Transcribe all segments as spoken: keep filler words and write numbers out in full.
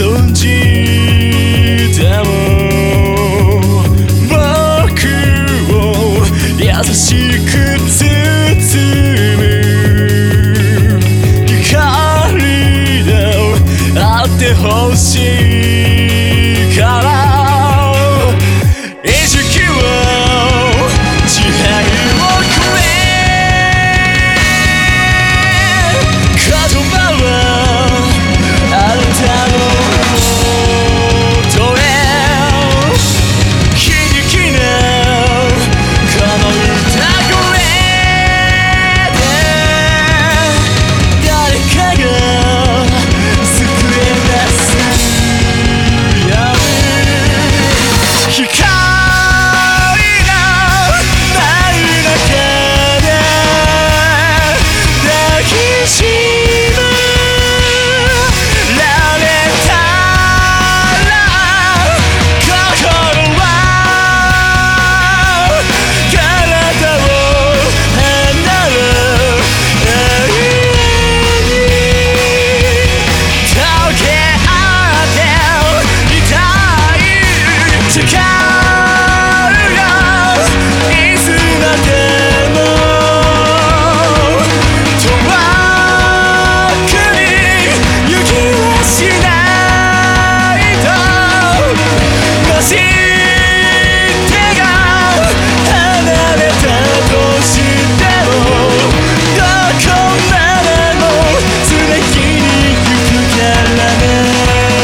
存じても僕を優しく包む光であってほしいから意識を支配をくれ言葉はあなたの元へ響きなこの歌声で誰かが救え出すよ光がない中で抱きしめられたら心は体を離れ永遠に溶け合っていたい力がいつまでも遠くに行きはしないともし手が離れたとしてもどこまでも連れきに行くからね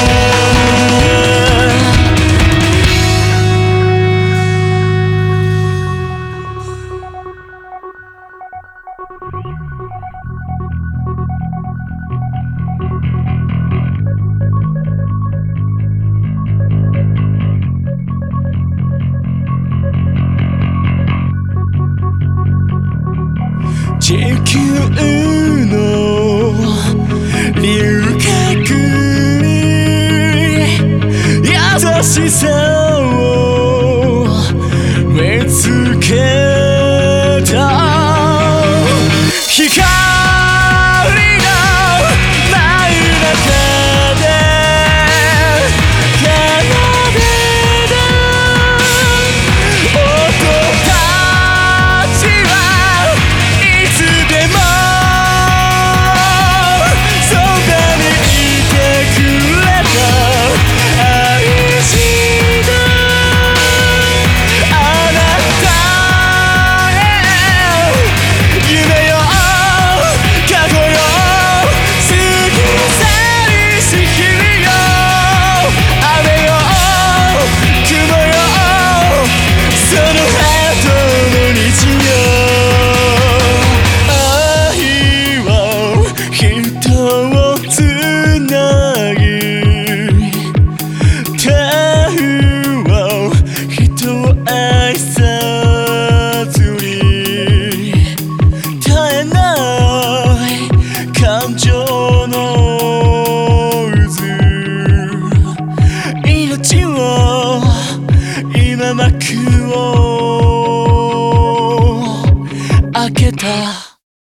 地球の輪郭に優しさを見つけた光がない中で奏でる音たちはいつでもそばにいてくれた愛したあなたへ夢よ過去よ過ぎ去りし日々よ雨よ雲よその後の虹よ愛は人をつなぎ手は人を愛さずに絶えない感情の渦命を今幕を開けた